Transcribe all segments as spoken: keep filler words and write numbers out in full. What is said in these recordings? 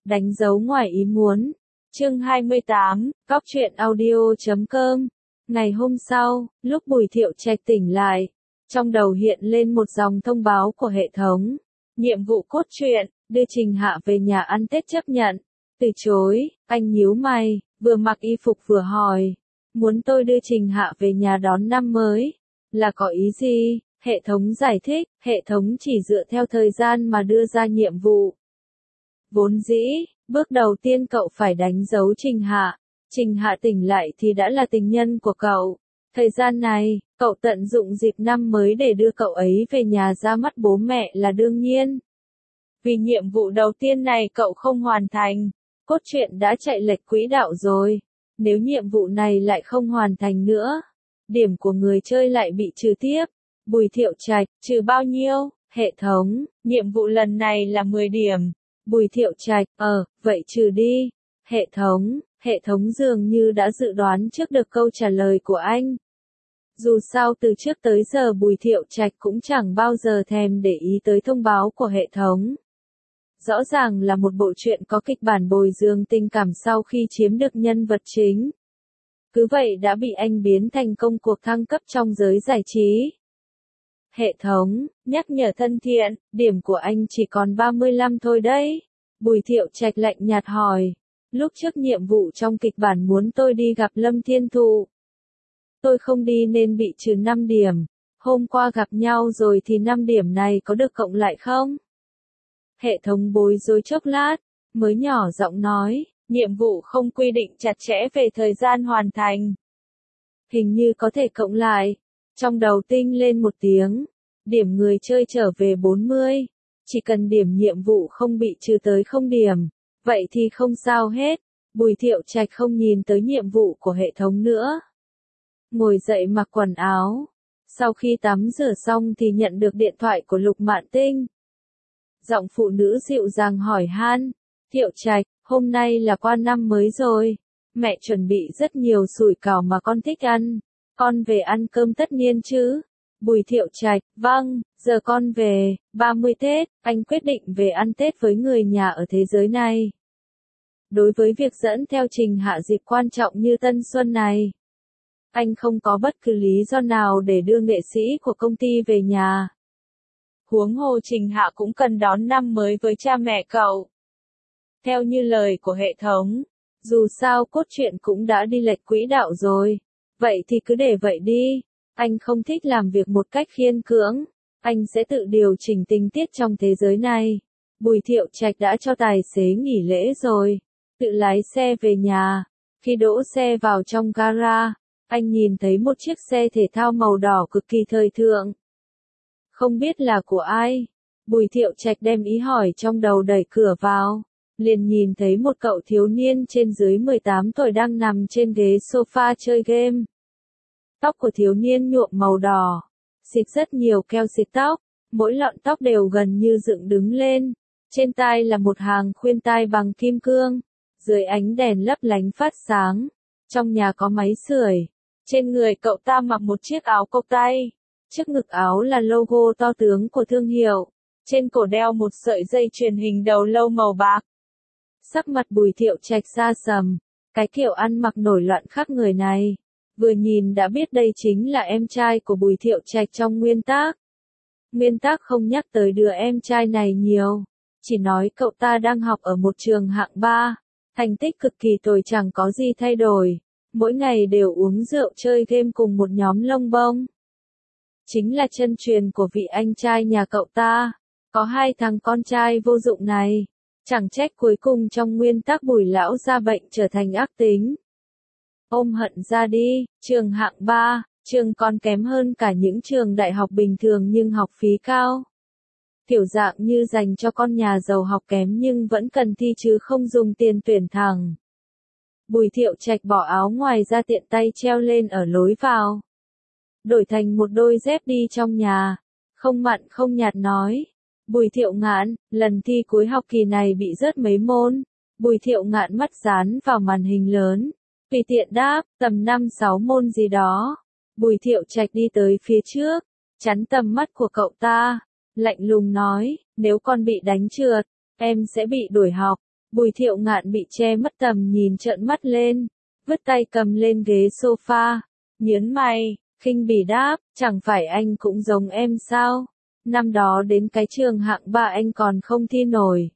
Đánh dấu ngoài ý muốn. Chương hai mươi tám, Cóc truyện audio chấm com. Ngày hôm sau, lúc Bùi Thiệu Trạch tỉnh lại, trong đầu hiện lên một dòng thông báo của hệ thống. Nhiệm vụ cốt truyện, đưa Trình Hạ về nhà ăn Tết chấp nhận. Từ chối, anh nhíu mày, vừa mặc y phục vừa hỏi. Muốn tôi đưa Trình Hạ về nhà đón năm mới? Là có ý gì? Hệ thống giải thích, hệ thống chỉ dựa theo thời gian mà đưa ra nhiệm vụ. Vốn dĩ, bước đầu tiên cậu phải đánh dấu Trình Hạ. Trình Hạ tỉnh lại thì đã là tình nhân của cậu. Thời gian này, cậu tận dụng dịp năm mới để đưa cậu ấy về nhà ra mắt bố mẹ là đương nhiên. Vì nhiệm vụ đầu tiên này cậu không hoàn thành, cốt truyện đã chạy lệch quỹ đạo rồi. Nếu nhiệm vụ này lại không hoàn thành nữa, điểm của người chơi lại bị trừ tiếp. Bùi Thiệu Trạch, trừ bao nhiêu? Hệ thống, nhiệm vụ lần này là mười điểm. Bùi Thiệu Trạch, ờ, vậy trừ đi. Hệ thống, hệ thống dường như đã dự đoán trước được câu trả lời của anh. Dù sao từ trước tới giờ Bùi Thiệu Trạch cũng chẳng bao giờ thèm để ý tới thông báo của hệ thống. Rõ ràng là một bộ truyện có kịch bản bồi dưỡng tình cảm sau khi chiếm được nhân vật chính. Cứ vậy đã bị anh biến thành công cuộc thăng cấp trong giới giải trí. Hệ thống, nhắc nhở thân thiện, điểm của anh chỉ còn ba mươi lăm thôi đấy. Bùi Thiệu Trạch lạnh nhạt hỏi. Lúc trước nhiệm vụ trong kịch bản muốn tôi đi gặp Lâm Thiên Thụ. Tôi không đi nên bị trừ năm điểm. Hôm qua gặp nhau rồi thì năm điểm này có được cộng lại không? Hệ thống bối rối chốc lát, mới nhỏ giọng nói, nhiệm vụ không quy định chặt chẽ về thời gian hoàn thành. Hình như có thể cộng lại. Trong đầu tinh lên một tiếng, điểm người chơi trở về bốn mươi. Chỉ cần điểm nhiệm vụ không bị trừ tới không điểm, vậy thì không sao hết. Bùi Thiệu Trạch không nhìn tới nhiệm vụ của hệ thống nữa. Ngồi dậy mặc quần áo. Sau khi tắm rửa xong thì nhận được điện thoại của Lục Mạn Tinh. Giọng phụ nữ dịu dàng hỏi han, Thiệu Trạch, hôm nay là qua năm mới rồi. Mẹ chuẩn bị rất nhiều sủi cảo mà con thích ăn. Con về ăn cơm tất niên chứ? Bùi Thiệu Trạch, vâng, giờ con về, ba mươi Tết, anh quyết định về ăn Tết với người nhà ở thế giới này. Đối với việc dẫn theo Trình Hạ dịp quan trọng như Tân Xuân này, anh không có bất cứ lý do nào để đưa nghệ sĩ của công ty về nhà. Huống hồ Trình Hạ cũng cần đón năm mới với cha mẹ cậu. Theo như lời của hệ thống, dù sao cốt truyện cũng đã đi lệch quỹ đạo rồi. Vậy thì cứ để vậy đi. Anh không thích làm việc một cách khiên cưỡng. Anh sẽ tự điều chỉnh tình tiết trong thế giới này. Bùi Thiệu Trạch đã cho tài xế nghỉ lễ rồi. Tự lái xe về nhà. Khi đỗ xe vào trong gara, anh nhìn thấy một chiếc xe thể thao màu đỏ cực kỳ thời thượng. Không biết là của ai. Bùi Thiệu Trạch đem ý hỏi trong đầu đẩy cửa vào. Liền nhìn thấy một cậu thiếu niên trên dưới mười tám tuổi đang nằm trên ghế sofa chơi game. Tóc của thiếu niên nhuộm màu đỏ. Xịt rất nhiều keo xịt tóc. Mỗi lọn tóc đều gần như dựng đứng lên. Trên tai là một hàng khuyên tai bằng kim cương. Dưới ánh đèn lấp lánh phát sáng. Trong nhà có máy sưởi. Trên người cậu ta mặc một chiếc áo cộc tay. Trước ngực áo là logo to tướng của thương hiệu. Trên cổ đeo một sợi dây chuyền hình đầu lâu màu bạc. Sắc mặt Bùi Thiệu Trạch xa sầm. Cái kiểu ăn mặc nổi loạn khắp người này. Vừa nhìn đã biết đây chính là em trai của Bùi Thiệu Trạch trong nguyên tác. Nguyên tác không nhắc tới đứa em trai này nhiều. Chỉ nói cậu ta đang học ở một trường hạng ba. Thành tích cực kỳ tồi chẳng có gì thay đổi. Mỗi ngày đều uống rượu chơi game cùng một nhóm lông bông. Chính là chân truyền của vị anh trai nhà cậu ta. Có hai thằng con trai vô dụng này. Chẳng trách cuối cùng trong nguyên tắc Bùi lão ra bệnh trở thành ác tính. Ôm hận ra đi, trường hạng ba, trường còn kém hơn cả những trường đại học bình thường nhưng học phí cao. Kiểu dạng như dành cho con nhà giàu học kém nhưng vẫn cần thi chứ không dùng tiền tuyển thẳng. Bùi Thiệu Trạch bỏ áo ngoài ra tiện tay treo lên ở lối vào. Đổi thành một đôi dép đi trong nhà. Không mặn không nhạt nói. Bùi Thiệu Ngạn, lần thi cuối học kỳ này bị rớt mấy môn. Bùi Thiệu Ngạn mắt dán vào màn hình lớn. Tùy tiện đáp, tầm năm sáu môn gì đó. Bùi Thiệu Trạch đi tới phía trước. Chắn tầm mắt của cậu ta. Lạnh lùng nói, nếu con bị đánh trượt, em sẽ bị đuổi học. Bùi Thiệu Ngạn bị che mất tầm nhìn trợn mắt lên, vứt tay cầm lên ghế sofa, nhớn mày, khinh bỉ đáp, chẳng phải anh cũng giống em sao? Năm đó đến cái trường hạng ba anh còn không thi nổi.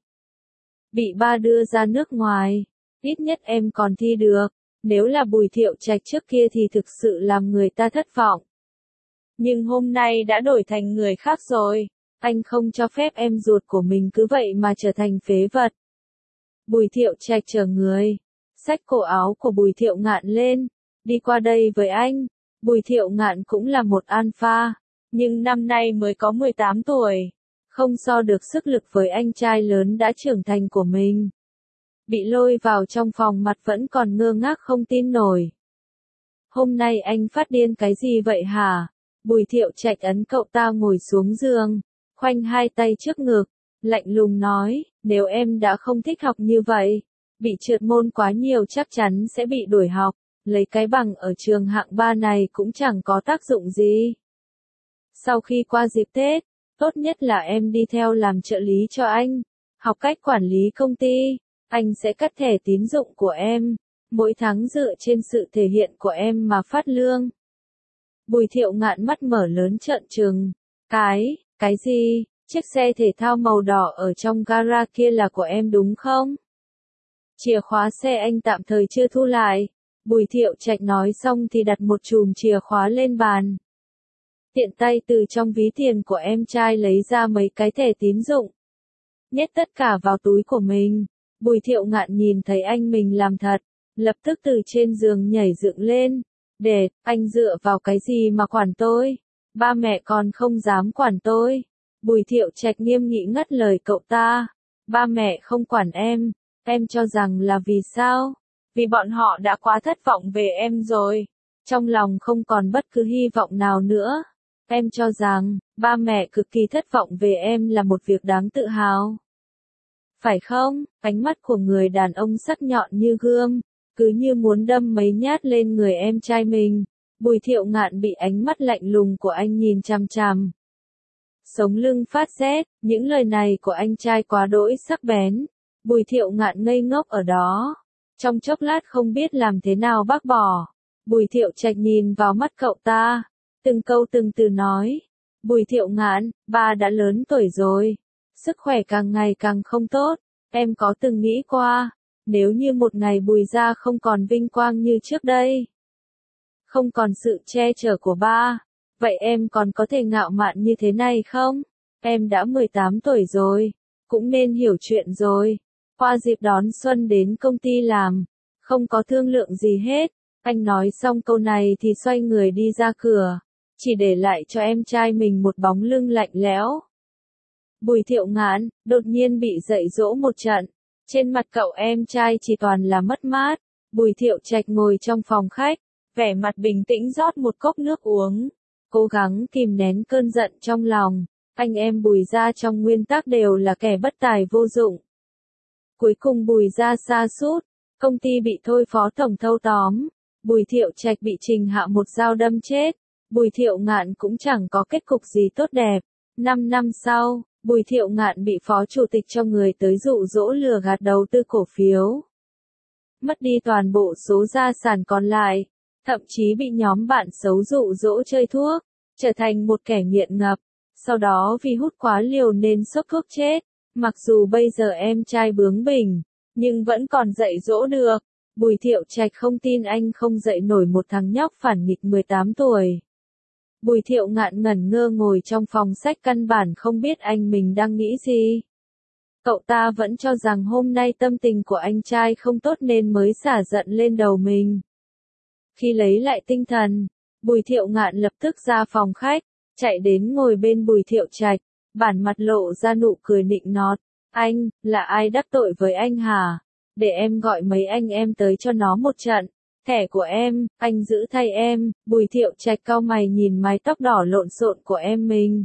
Bị ba đưa ra nước ngoài, ít nhất em còn thi được. Nếu là Bùi Thiệu Trạch trước kia thì thực sự làm người ta thất vọng. Nhưng hôm nay đã đổi thành người khác rồi. Anh không cho phép em ruột của mình cứ vậy mà trở thành phế vật. Bùi Thiệu Trạch chờ người, xách cổ áo của Bùi Thiệu Ngạn lên, đi qua đây với anh. Bùi Thiệu Ngạn cũng là một alpha, nhưng năm nay mới có mười tám tuổi, không so được sức lực với anh trai lớn đã trưởng thành của mình. Bị lôi vào trong phòng mặt vẫn còn ngơ ngác không tin nổi. Hôm nay anh phát điên cái gì vậy hả? Bùi Thiệu Trạch ấn cậu ta ngồi xuống giường, khoanh hai tay trước ngực, lạnh lùng nói, nếu em đã không thích học như vậy, bị trượt môn quá nhiều chắc chắn sẽ bị đuổi học, lấy cái bằng ở trường hạng ba này cũng chẳng có tác dụng gì. Sau khi qua dịp Tết, tốt nhất là em đi theo làm trợ lý cho anh, học cách quản lý công ty, anh sẽ cắt thẻ tín dụng của em, mỗi tháng dựa trên sự thể hiện của em mà phát lương. Bùi Thiệu Ngạn mắt mở lớn trợn trừng, cái, cái gì, chiếc xe thể thao màu đỏ ở trong gara kia là của em đúng không? Chìa khóa xe anh tạm thời chưa thu lại. Bùi Thiệu Trạch nói xong thì đặt một chùm chìa khóa lên bàn. Tiện tay từ trong ví tiền của em trai lấy ra mấy cái thẻ tín dụng. Nhét tất cả vào túi của mình. Bùi Thiệu Ngạn nhìn thấy anh mình làm thật, lập tức từ trên giường nhảy dựng lên. Để, anh dựa vào cái gì mà quản tôi? Ba mẹ còn không dám quản tôi. Bùi Thiệu Trạch nghiêm nghị ngắt lời cậu ta. Ba mẹ không quản em, em cho rằng là vì sao? Vì bọn họ đã quá thất vọng về em rồi. Trong lòng không còn bất cứ hy vọng nào nữa. Em cho rằng, ba mẹ cực kỳ thất vọng về em là một việc đáng tự hào. Phải không? Ánh mắt của người đàn ông sắc nhọn như gươm, cứ như muốn đâm mấy nhát lên người em trai mình. Bùi Thiệu Ngạn bị ánh mắt lạnh lùng của anh nhìn chằm chằm. Sống lưng phát rét, những lời này của anh trai quá đỗi sắc bén. Bùi Thiệu Ngạn ngây ngốc ở đó. Trong chốc lát không biết làm thế nào bác bỏ. Bùi Thiệu Trạch nhìn vào mắt cậu ta, từng câu từng từ nói. Bùi Thiệu Ngạn, ba đã lớn tuổi rồi, sức khỏe càng ngày càng không tốt. Em có từng nghĩ qua, nếu như một ngày Bùi gia không còn vinh quang như trước đây, không còn sự che chở của ba, vậy em còn có thể ngạo mạn như thế này không? Em đã mười tám tuổi rồi, cũng nên hiểu chuyện rồi. Qua dịp đón xuân đến công ty làm, không có thương lượng gì hết. Anh nói xong câu này thì xoay người đi ra cửa, chỉ để lại cho em trai mình một bóng lưng lạnh lẽo. Bùi Thiệu Ngạn, đột nhiên bị dạy dỗ một trận. Trên mặt cậu em trai chỉ toàn là mất mát. Bùi Thiệu Trạch ngồi trong phòng khách, vẻ mặt bình tĩnh rót một cốc nước uống, cố gắng kìm nén cơn giận trong lòng. Anh em Bùi gia trong nguyên tắc đều là kẻ bất tài vô dụng. Cuối cùng Bùi gia sa sút, công ty bị thôi phó tổng thâu tóm, Bùi Thiệu Trạch bị Trình Hạ một dao đâm chết, Bùi Thiệu Ngạn cũng chẳng có kết cục gì tốt đẹp. Năm năm sau, Bùi Thiệu Ngạn bị phó chủ tịch cho người tới dụ dỗ lừa gạt đầu tư cổ phiếu. Mất đi toàn bộ số gia sản còn lại, thậm chí bị nhóm bạn xấu dụ dỗ chơi thuốc, trở thành một kẻ nghiện ngập. Sau đó vì hút quá liều nên sốc thuốc chết. Mặc dù bây giờ em trai bướng bỉnh, nhưng vẫn còn dạy dỗ được. Bùi Thiệu Trạch không tin anh không dạy nổi một thằng nhóc phản nghịch mười tám tuổi. Bùi Thiệu Ngạn ngẩn ngơ ngồi trong phòng sách căn bản không biết anh mình đang nghĩ gì. Cậu ta vẫn cho rằng hôm nay tâm tình của anh trai không tốt nên mới xả giận lên đầu mình. Khi lấy lại tinh thần, Bùi Thiệu Ngạn lập tức ra phòng khách, chạy đến ngồi bên Bùi Thiệu Trạch, bản mặt lộ ra nụ cười nịnh nọt. Anh, là ai đắc tội với anh hả? Để em gọi mấy anh em tới cho nó một trận. Thẻ của em, anh giữ thay em. Bùi Thiệu Trạch cau mày nhìn mái tóc đỏ lộn xộn của em mình.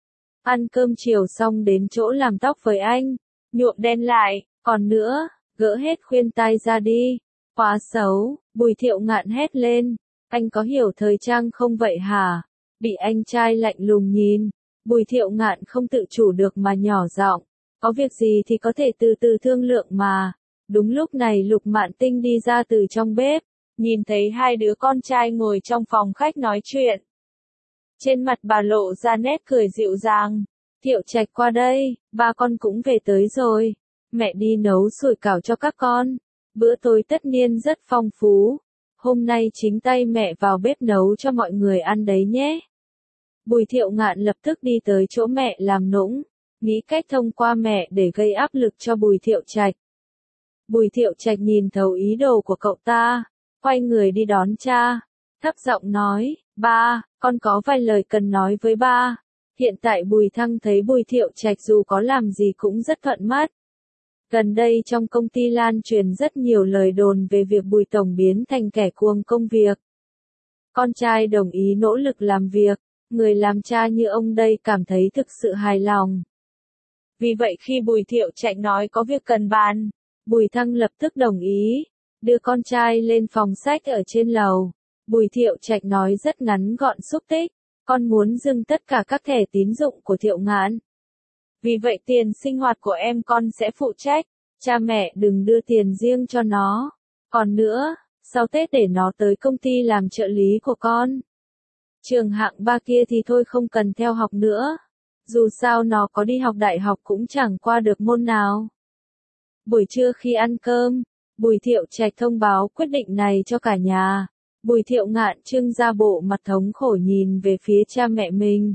Ăn cơm chiều xong đến chỗ làm tóc với anh, nhuộm đen lại, còn nữa, gỡ hết khuyên tai ra đi. Quá xấu, Bùi Thiệu Ngạn hét lên. Anh có hiểu thời trang không vậy hả? Bị anh trai lạnh lùng nhìn, Bùi Thiệu Ngạn không tự chủ được mà nhỏ giọng. Có việc gì thì có thể từ từ thương lượng mà. Đúng lúc này Lục Mạn Tinh đi ra từ trong bếp, nhìn thấy hai đứa con trai ngồi trong phòng khách nói chuyện. Trên mặt bà lộ ra nét cười dịu dàng. Thiệu Trạch qua đây, ba con cũng về tới rồi. Mẹ đi nấu sủi cảo cho các con. Bữa tối tất niên rất phong phú. Hôm nay chính tay mẹ vào bếp nấu cho mọi người ăn đấy nhé. Bùi Thiệu Ngạn lập tức đi tới chỗ mẹ làm nũng, nghĩ cách thông qua mẹ để gây áp lực cho Bùi Thiệu Trạch. Bùi Thiệu Trạch nhìn thấu ý đồ của cậu ta, quay người đi đón cha, thấp giọng nói, ba, con có vài lời cần nói với ba. Hiện tại Bùi Thăng thấy Bùi Thiệu Trạch dù có làm gì cũng rất thuận mắt. Gần đây trong công ty lan truyền rất nhiều lời đồn về việc Bùi Tổng biến thành kẻ cuồng công việc. Con trai đồng ý nỗ lực làm việc, người làm cha như ông đây cảm thấy thực sự hài lòng. Vì vậy khi Bùi Thiệu Trạch nói có việc cần bàn, Bùi Thăng lập tức đồng ý, đưa con trai lên phòng sách ở trên lầu. Bùi Thiệu Trạch nói rất ngắn gọn xúc tích, con muốn dừng tất cả các thẻ tín dụng của Thiệu Ngạn. Vì vậy tiền sinh hoạt của em con sẽ phụ trách, cha mẹ đừng đưa tiền riêng cho nó. Còn nữa, sau Tết để nó tới công ty làm trợ lý của con. Trường hạng ba kia thì thôi không cần theo học nữa. Dù sao nó có đi học đại học cũng chẳng qua được môn nào. Buổi trưa khi ăn cơm, Bùi Thiệu Trạch thông báo quyết định này cho cả nhà. Bùi Thiệu Ngạn trưng ra bộ mặt thống khổ nhìn về phía cha mẹ mình.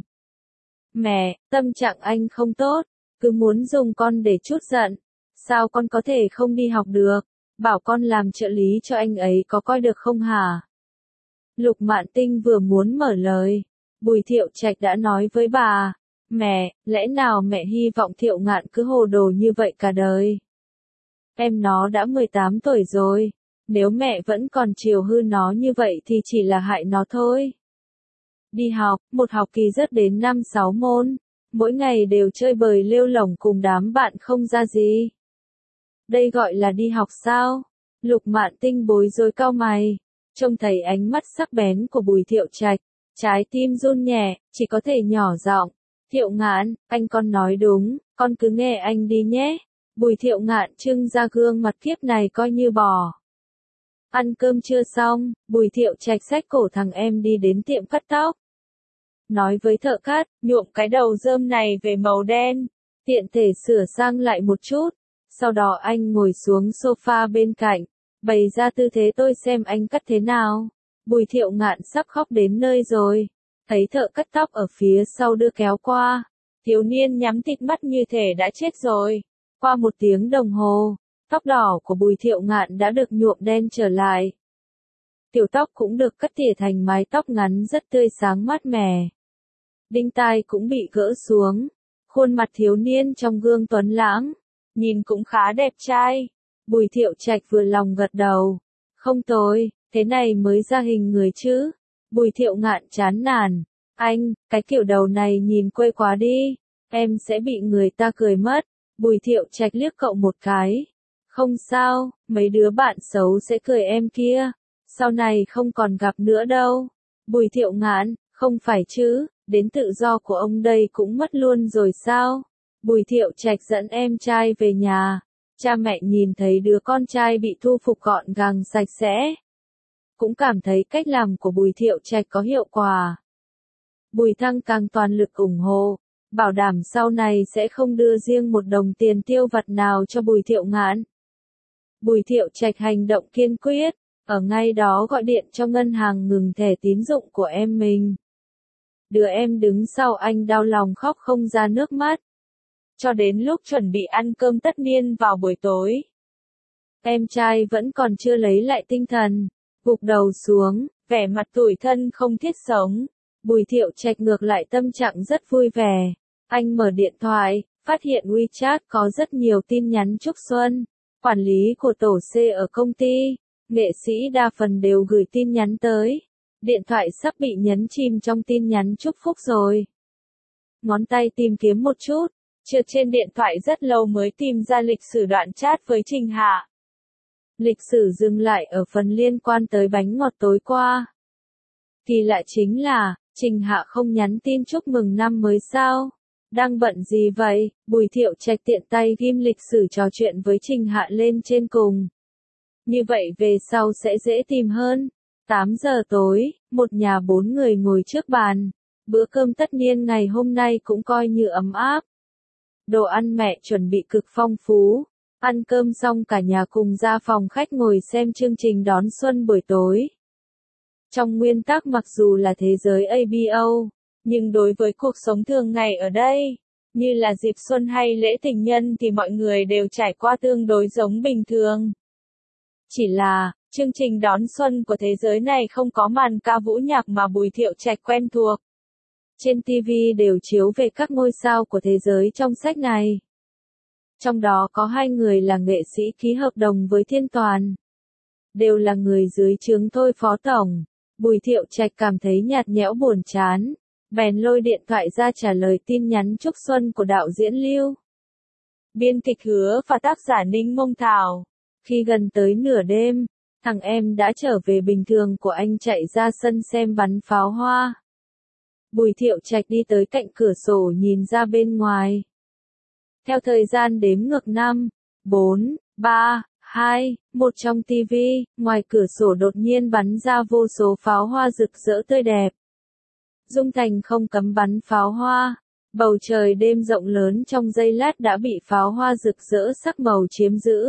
Mẹ, tâm trạng anh không tốt, cứ muốn dùng con để trút giận. Sao con có thể không đi học được? Bảo con làm trợ lý cho anh ấy có coi được không hả? Lục Mạn Tinh vừa muốn mở lời, Bùi Thiệu Trạch đã nói với bà, mẹ, lẽ nào mẹ hy vọng Thiệu Ngạn cứ hồ đồ như vậy cả đời? Em nó đã mười tám tuổi rồi, nếu mẹ vẫn còn chiều hư nó như vậy thì chỉ là hại nó thôi. Đi học, một học kỳ rất đến năm sáu môn, mỗi ngày đều chơi bời lêu lổng cùng đám bạn không ra gì. Đây gọi là đi học sao? Lục Mạn Tinh bối rối cau mày, trông thấy ánh mắt sắc bén của Bùi Thiệu Trạch, trái tim run nhẹ, chỉ có thể nhỏ giọng, Thiệu Ngạn, anh con nói đúng, con cứ nghe anh đi nhé. Bùi Thiệu Ngạn trưng ra gương mặt kiếp này coi như bò. Ăn cơm chưa xong, Bùi Thiệu Trạch xách cổ thằng em đi đến tiệm cắt tóc. Nói với thợ cắt, nhuộm cái đầu rơm này về màu đen, tiện thể sửa sang lại một chút. Sau đó anh ngồi xuống sofa bên cạnh, bày ra tư thế tôi xem anh cắt thế nào. Bùi Thiệu Ngạn sắp khóc đến nơi rồi, thấy thợ cắt tóc ở phía sau đưa kéo qua. Thiếu niên nhắm tịt mắt như thể đã chết rồi. Qua một tiếng đồng hồ, tóc đỏ của Bùi Thiệu Ngạn đã được nhuộm đen trở lại. Tiểu tóc cũng được cắt tỉa thành mái tóc ngắn rất tươi sáng mát mẻ. Đinh tai cũng bị gỡ xuống. Khuôn mặt thiếu niên trong gương tuấn lãng, nhìn cũng khá đẹp trai. Bùi Thiệu Trạch vừa lòng gật đầu. Không tồi, thế này mới ra hình người chứ. Bùi Thiệu Ngạn chán nản. Anh, cái kiểu đầu này nhìn quê quá đi. Em sẽ bị người ta cười mất. Bùi Thiệu Trạch liếc cậu một cái. Không sao, mấy đứa bạn xấu sẽ cười em kia. Sau này không còn gặp nữa đâu. Bùi Thiệu Ngạn, không phải chứ, đến tự do của ông đây cũng mất luôn rồi sao? Bùi Thiệu Trạch dẫn em trai về nhà. Cha mẹ nhìn thấy đứa con trai bị thu phục gọn gàng sạch sẽ. Cũng cảm thấy cách làm của Bùi Thiệu Trạch có hiệu quả. Bùi Thăng càng toàn lực ủng hộ, bảo đảm sau này sẽ không đưa riêng một đồng tiền tiêu vặt nào cho Bùi Thiệu Ngạn. Bùi Thiệu Trạch hành động kiên quyết, ở ngay đó gọi điện cho ngân hàng ngừng thẻ tín dụng của em mình. Đứa em đứng sau anh đau lòng khóc không ra nước mắt. Cho đến lúc chuẩn bị ăn cơm tất niên vào buổi tối, em trai vẫn còn chưa lấy lại tinh thần, gục đầu xuống, vẻ mặt tủi thân không thiết sống. Bùi Thiệu Trạch ngược lại tâm trạng rất vui vẻ. Anh mở điện thoại, phát hiện WeChat có rất nhiều tin nhắn chúc xuân. Quản lý của tổ C ở công ty, nghệ sĩ đa phần đều gửi tin nhắn tới. Điện thoại sắp bị nhấn chìm trong tin nhắn chúc phúc rồi. Ngón tay tìm kiếm một chút, trượt trên điện thoại rất lâu mới tìm ra lịch sử đoạn chat với Trình Hạ. Lịch sử dừng lại ở phần liên quan tới bánh ngọt tối qua. Kỳ lạ chính là, Trình Hạ không nhắn tin chúc mừng năm mới sao? Đang bận gì vậy? Bùi Thiệu Trạch tiện tay ghim lịch sử trò chuyện với Trình Hạ lên trên cùng. Như vậy về sau sẽ dễ tìm hơn. tám giờ tối, một nhà bốn người ngồi trước bàn. Bữa cơm tất niên ngày hôm nay cũng coi như ấm áp. Đồ ăn mẹ chuẩn bị cực phong phú. Ăn cơm xong cả nhà cùng ra phòng khách ngồi xem chương trình đón xuân buổi tối. Trong nguyên tắc mặc dù là thế giới a bê o, nhưng đối với cuộc sống thường ngày ở đây, như là dịp xuân hay lễ tình nhân thì mọi người đều trải qua tương đối giống bình thường. Chỉ là, chương trình đón xuân của thế giới này không có màn ca vũ nhạc mà Bùi Thiệu Trạch quen thuộc. Trên ti vi đều chiếu về các ngôi sao của thế giới trong sách này. Trong đó có hai người là nghệ sĩ ký hợp đồng với Thiên Toàn. Đều là người dưới trướng Thôi Phó Tổng. Bùi Thiệu Trạch cảm thấy nhạt nhẽo buồn chán. Bèn lôi điện thoại ra trả lời tin nhắn chúc xuân của đạo diễn Lưu. Biên kịch Hứa và tác giả Ninh Mông Thảo. Khi gần tới nửa đêm, thằng em đã trở về bình thường của anh chạy ra sân xem bắn pháo hoa. Bùi Thiệu Trạch đi tới cạnh cửa sổ nhìn ra bên ngoài. Theo thời gian đếm ngược năm, bốn, ba, hai, một trong ti vi, ngoài cửa sổ đột nhiên bắn ra vô số pháo hoa rực rỡ tươi đẹp. Dung Thành không cấm bắn pháo hoa. Bầu trời đêm rộng lớn trong giây lát đã bị pháo hoa rực rỡ sắc màu chiếm giữ.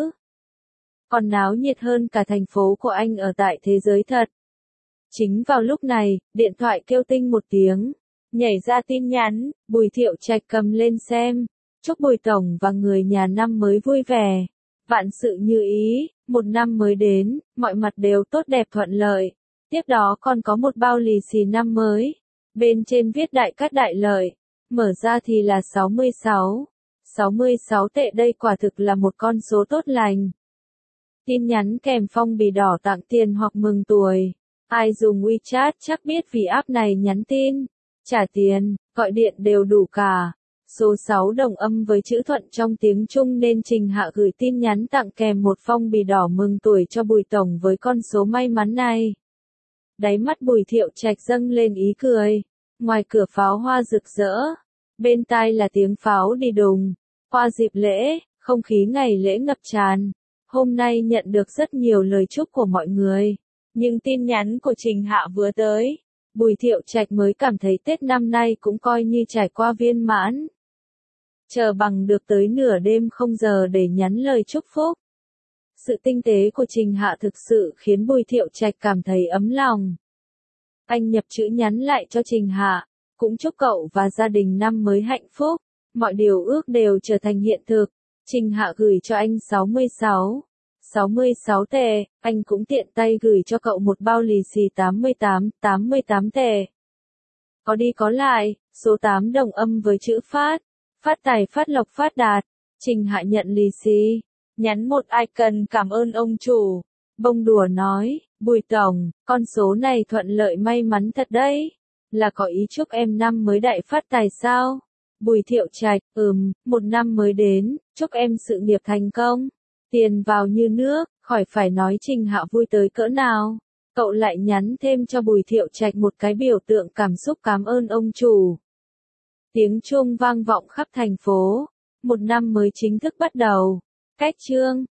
Còn náo nhiệt hơn cả thành phố của anh ở tại thế giới thật. Chính vào lúc này, điện thoại kêu tinh một tiếng. Nhảy ra tin nhắn, Bùi Thiệu Trạch cầm lên xem. Chúc Bùi Tổng và người nhà năm mới vui vẻ. Vạn sự như ý, một năm mới đến, mọi mặt đều tốt đẹp thuận lợi. Tiếp đó còn có một bao lì xì năm mới. Bên trên viết đại cát đại lợi. Mở ra thì là sáu mươi sáu. sáu mươi sáu tệ đây quả thực là một con số tốt lành. Tin nhắn kèm phong bì đỏ tặng tiền hoặc mừng tuổi. Ai dùng WeChat chắc biết vì app này nhắn tin, trả tiền, gọi điện đều đủ cả. Số sáu đồng âm với chữ thuận trong tiếng Trung nên Trình Hạ gửi tin nhắn tặng kèm một phong bì đỏ mừng tuổi cho Bùi Tổng với con số may mắn này. Đáy mắt Bùi Thiệu Trạch dâng lên ý cười. Ngoài cửa pháo hoa rực rỡ. Bên tai là tiếng pháo đi đùng. Qua dịp lễ, không khí ngày lễ ngập tràn. Hôm nay nhận được rất nhiều lời chúc của mọi người. Nhưng tin nhắn của Trình Hạ vừa tới. Bùi Thiệu Trạch mới cảm thấy Tết năm nay cũng coi như trải qua viên mãn. Chờ bằng được tới nửa đêm không giờ để nhắn lời chúc phúc. Sự tinh tế của Trình Hạ thực sự khiến Bùi Thiệu Trạch cảm thấy ấm lòng. Anh nhập chữ nhắn lại cho Trình Hạ, cũng chúc cậu và gia đình năm mới hạnh phúc, mọi điều ước đều trở thành hiện thực. Trình Hạ gửi cho anh sáu mươi sáu, sáu mươi sáu tệ, anh cũng tiện tay gửi cho cậu một bao lì xì tám mươi tám, tám mươi tám tệ. Có đi có lại, số tám đồng âm với chữ phát, phát tài phát lộc phát đạt. Trình Hạ nhận lì xì, nhắn một icon cảm ơn ông chủ. Bông đùa nói, Bùi Tổng, con số này thuận lợi may mắn thật đấy. Là có ý chúc em năm mới đại phát tài sao? Bùi Thiệu Trạch, ừm, một năm mới đến, chúc em sự nghiệp thành công. Tiền vào như nước, khỏi phải nói Trình Hạ vui tới cỡ nào. Cậu lại nhắn thêm cho Bùi Thiệu Trạch một cái biểu tượng cảm xúc cảm ơn ông chủ. Tiếng chuông vang vọng khắp thành phố. Một năm mới chính thức bắt đầu. Cách chương